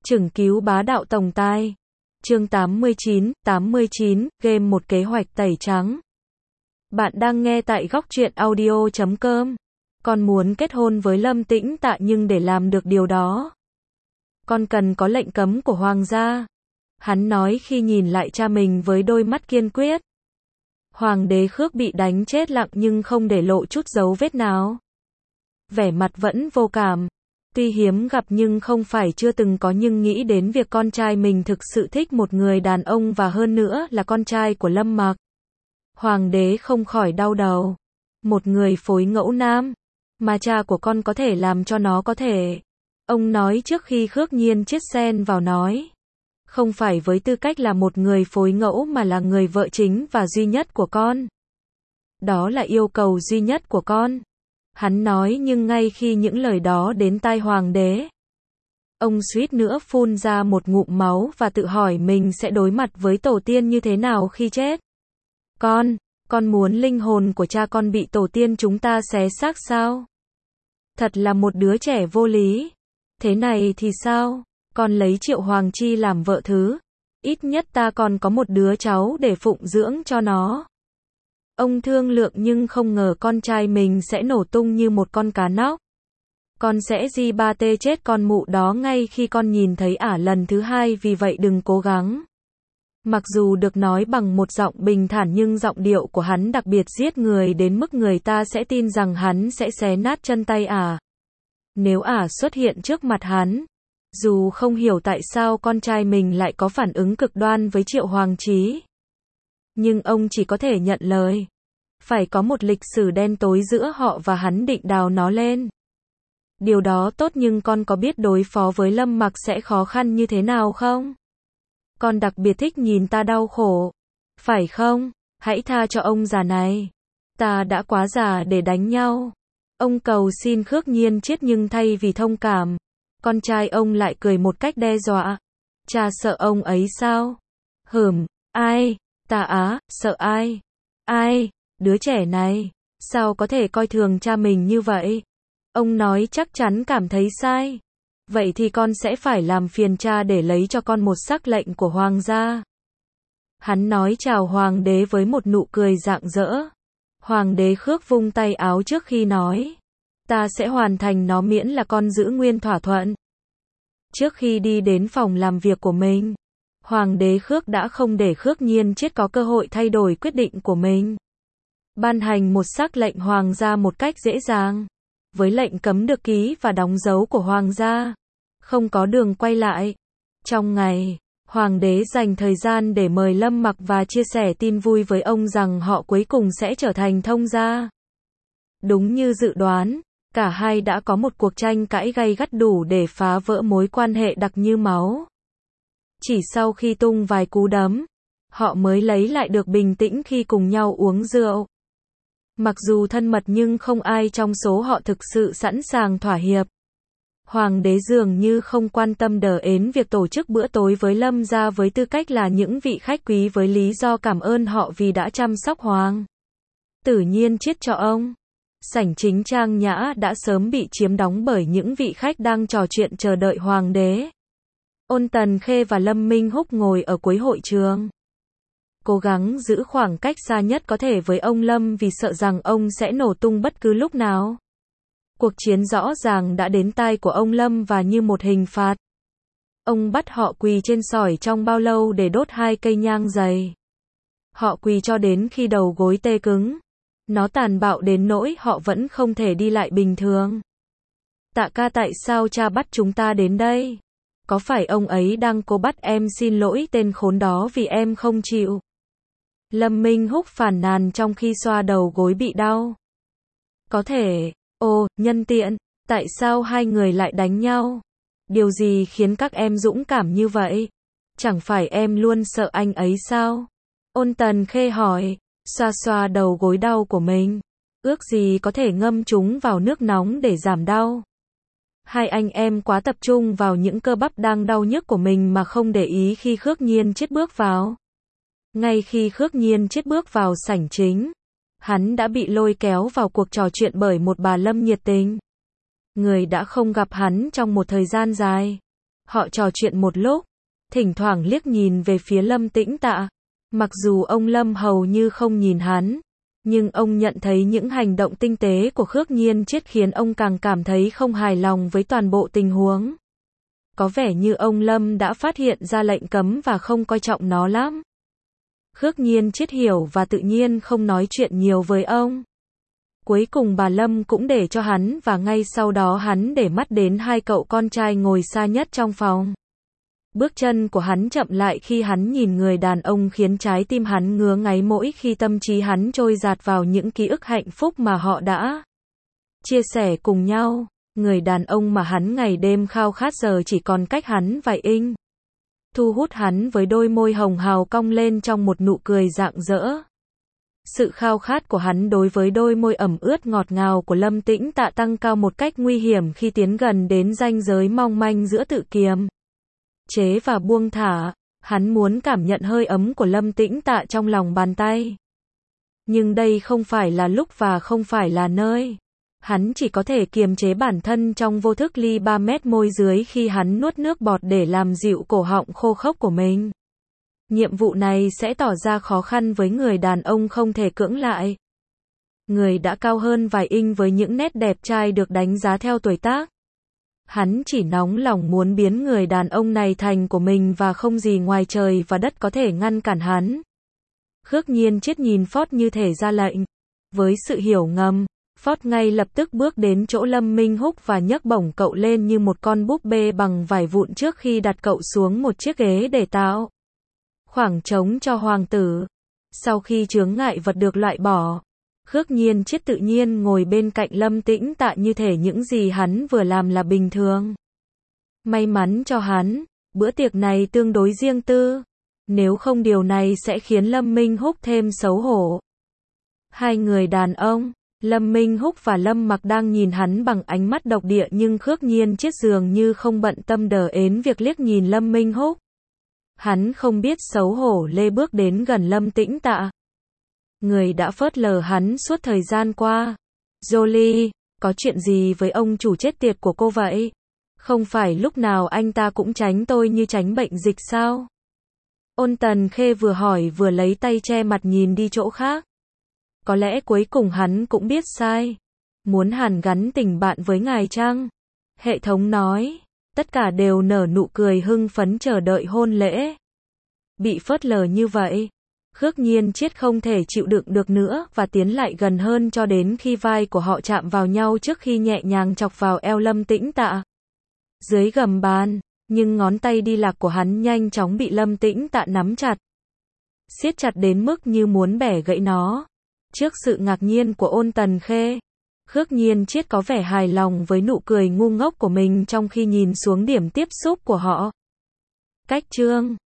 Chừng cứu bá đạo tổng tài. Chương 89, game một kế hoạch tẩy trắng. Bạn đang nghe tại góc truyện audio.com. Con muốn kết hôn với Lâm Tĩnh Tạ nhưng để làm được điều đó, con cần có lệnh cấm của hoàng gia. Hắn nói khi nhìn lại cha mình với đôi mắt kiên quyết. Hoàng đế Khước bị đánh chết lặng nhưng không để lộ chút dấu vết nào. Vẻ mặt vẫn vô cảm. Tuy hiếm gặp nhưng không phải chưa từng có, nhưng nghĩ đến việc con trai mình thực sự thích một người đàn ông và hơn nữa là con trai của Lâm Mặc, hoàng đế không khỏi đau đầu. Một người phối ngẫu nam mà cha của con có thể làm cho nó có thể. Ông nói trước khi Khước Nhiên chết xen vào nói. Không phải với tư cách là một người phối ngẫu mà là người vợ chính và duy nhất của con. Đó là yêu cầu duy nhất của con. Hắn nói nhưng ngay khi những lời đó đến tai hoàng đế, ông suýt nữa phun ra một ngụm máu và tự hỏi mình sẽ đối mặt với tổ tiên như thế nào khi chết. Con muốn linh hồn của cha con bị tổ tiên chúng ta xé xác sao? Thật là một đứa trẻ vô lý. Thế này thì sao? Con lấy Triệu Hoàng Chi làm vợ thứ. Ít nhất ta còn có một đứa cháu để phụng dưỡng cho nó. Ông thương lượng nhưng không ngờ con trai mình sẽ nổ tung như một con cá nóc. Con sẽ di ba tê chết con mụ đó ngay khi con nhìn thấy ả lần thứ hai, vì vậy đừng cố gắng. Mặc dù được nói bằng một giọng bình thản nhưng giọng điệu của hắn đặc biệt giết người đến mức người ta sẽ tin rằng hắn sẽ xé nát chân tay ả nếu ả xuất hiện trước mặt hắn. Dù không hiểu tại sao con trai mình lại có phản ứng cực đoan với Triệu Hoàng Chí, nhưng ông chỉ có thể nhận lời. Phải có một lịch sử đen tối giữa họ và hắn định đào nó lên. Điều đó tốt, nhưng con có biết đối phó với Lâm Mặc sẽ khó khăn như thế nào không? Con đặc biệt thích nhìn ta đau khổ. Phải không? Hãy tha cho ông già này. Ta đã quá già để đánh nhau. Ông cầu xin Khước Nhiên chết nhưng thay vì thông cảm, con trai ông lại cười một cách đe dọa. Cha sợ ông ấy sao? Ai? Ta á, sợ ai? Ai? Đứa trẻ này, sao có thể coi thường cha mình như vậy? Ông nói chắc chắn cảm thấy sai. Vậy thì con sẽ phải làm phiền cha để lấy cho con một sắc lệnh của hoàng gia. Hắn nói chào hoàng đế với một nụ cười rạng rỡ. Hoàng đế Khước vung tay áo trước khi nói. Ta sẽ hoàn thành nó miễn là con giữ nguyên thỏa thuận. Trước khi đi đến phòng làm việc của mình, hoàng đế Khước đã không để Khước Nhiên chết có cơ hội thay đổi quyết định của mình. Ban hành một sắc lệnh hoàng gia một cách dễ dàng. Với lệnh cấm được ký và đóng dấu của hoàng gia, không có đường quay lại. Trong ngày, hoàng đế dành thời gian để mời Lâm Mặc và chia sẻ tin vui với ông rằng họ cuối cùng sẽ trở thành thông gia. Đúng như dự đoán, cả hai đã có một cuộc tranh cãi gay gắt đủ để phá vỡ mối quan hệ đặc như máu. Chỉ sau khi tung vài cú đấm, họ mới lấy lại được bình tĩnh khi cùng nhau uống rượu. Mặc dù thân mật nhưng không ai trong số họ thực sự sẵn sàng thỏa hiệp. Hoàng đế dường như không quan tâm đến việc tổ chức bữa tối với Lâm gia với tư cách là những vị khách quý, với lý do cảm ơn họ vì đã chăm sóc hoàng tự nhiên chết cho ông. Sảnh chính trang nhã đã sớm bị chiếm đóng bởi những vị khách đang trò chuyện chờ đợi hoàng đế. Ôn Tần Khê và Lâm Minh Húc ngồi ở cuối hội trường, cố gắng giữ khoảng cách xa nhất có thể với ông Lâm vì sợ rằng ông sẽ nổ tung bất cứ lúc nào. Cuộc chiến rõ ràng đã đến tai của ông Lâm và như một hình phạt, ông bắt họ quỳ trên sỏi trong bao lâu để đốt 2 cây nhang dày. Họ quỳ cho đến khi đầu gối tê cứng. Nó tàn bạo đến nỗi họ vẫn không thể đi lại bình thường. Tạ ca, tại sao cha bắt chúng ta đến đây? Có phải ông ấy đang cố bắt em xin lỗi tên khốn đó vì em không chịu? Lâm Minh Húc phàn nàn trong khi xoa đầu gối bị đau. Có thể. Ồ, nhân tiện, tại sao hai người lại đánh nhau? Điều gì khiến các em dũng cảm như vậy? Chẳng phải em luôn sợ anh ấy sao? Ôn Tần Khê hỏi, xoa xoa đầu gối đau của mình. Ước gì có thể ngâm chúng vào nước nóng để giảm đau. Hai anh em quá tập trung vào những cơ bắp đang đau nhức của mình mà không để ý khi Khước Nhiên chết bước vào. Ngay khi Khước Nhiên chết bước vào sảnh chính, hắn đã bị lôi kéo vào cuộc trò chuyện bởi một bà Lâm nhiệt tình. Người đã không gặp hắn trong một thời gian dài. Họ trò chuyện một lúc, thỉnh thoảng liếc nhìn về phía Lâm Tĩnh Tạ. Mặc dù ông Lâm hầu như không nhìn hắn, nhưng ông nhận thấy những hành động tinh tế của Khước Nhiên Chiết khiến ông càng cảm thấy không hài lòng với toàn bộ tình huống. Có vẻ như ông Lâm đã phát hiện ra lệnh cấm và không coi trọng nó lắm. Khước Nhiên Chiết hiểu và tự nhiên không nói chuyện nhiều với ông. Cuối cùng bà Lâm cũng để cho hắn và ngay sau đó hắn để mắt đến hai cậu con trai ngồi xa nhất trong phòng. Bước chân của hắn chậm lại khi hắn nhìn người đàn ông khiến trái tim hắn ngứa ngáy mỗi khi tâm trí hắn trôi dạt vào những ký ức hạnh phúc mà họ đã chia sẻ cùng nhau. Người đàn ông mà hắn ngày đêm khao khát giờ chỉ còn cách hắn vài inch. Thu hút hắn với đôi môi hồng hào cong lên trong một nụ cười rạng rỡ. Sự khao khát của hắn đối với đôi môi ẩm ướt ngọt ngào của Lâm Tĩnh Tạ tăng cao một cách nguy hiểm khi tiến gần đến ranh giới mong manh giữa tự kiềm chế và buông thả. Hắn muốn cảm nhận hơi ấm của Lâm Tĩnh Tạ trong lòng bàn tay. Nhưng đây không phải là lúc và không phải là nơi. Hắn chỉ có thể kiềm chế bản thân trong vô thức ly 3 mét môi dưới khi hắn nuốt nước bọt để làm dịu cổ họng khô khốc của mình. Nhiệm vụ này sẽ tỏ ra khó khăn với người đàn ông không thể cưỡng lại. Người đã cao hơn vài inch với những nét đẹp trai được đánh giá theo tuổi tác. Hắn chỉ nóng lòng muốn biến người đàn ông này thành của mình và không gì ngoài trời và đất có thể ngăn cản hắn. Khước Nhiên Chiết nhìn Ford như thể ra lệnh. Với sự hiểu ngầm, Ford ngay lập tức bước đến chỗ Lâm Minh Húc và nhấc bổng cậu lên như một con búp bê bằng vải vụn trước khi đặt cậu xuống một chiếc ghế để tạo khoảng trống cho hoàng tử. Sau khi chướng ngại vật được loại bỏ, Khước Nhiên Chiết tự nhiên ngồi bên cạnh Lâm Tĩnh Tạ như thể những gì hắn vừa làm là bình thường. May mắn cho hắn, bữa tiệc này tương đối riêng tư. Nếu không điều này sẽ khiến Lâm Minh Húc thêm xấu hổ. Hai người đàn ông, Lâm Minh Húc và Lâm Mặc đang nhìn hắn bằng ánh mắt độc địa nhưng Khước Nhiên Chiết dường như không bận tâm đờ ến việc liếc nhìn Lâm Minh Húc. Hắn không biết xấu hổ lê bước đến gần Lâm Tĩnh Tạ. Người đã phớt lờ hắn suốt thời gian qua. Jolie, có chuyện gì với ông chủ chết tiệt của cô vậy? Không phải lúc nào anh ta cũng tránh tôi như tránh bệnh dịch sao? Ôn Tần Khê vừa hỏi vừa lấy tay che mặt nhìn đi chỗ khác. Có lẽ cuối cùng hắn cũng biết sai. Muốn hàn gắn tình bạn với ngài chăng? Hệ thống nói. Tất cả đều nở nụ cười hưng phấn chờ đợi hôn lễ. Bị phớt lờ như vậy, Khước Nhiên Chiết không thể chịu đựng được nữa và tiến lại gần hơn cho đến khi vai của họ chạm vào nhau trước khi nhẹ nhàng chọc vào eo Lâm Tĩnh Tạ. Dưới gầm bàn, nhưng ngón tay đi lạc của hắn nhanh chóng bị Lâm Tĩnh Tạ nắm chặt. Siết chặt đến mức như muốn bẻ gãy nó. Trước sự ngạc nhiên của Ôn Tần Khê, Khước Nhiên Chiết có vẻ hài lòng với nụ cười ngu ngốc của mình trong khi nhìn xuống điểm tiếp xúc của họ. Cách chương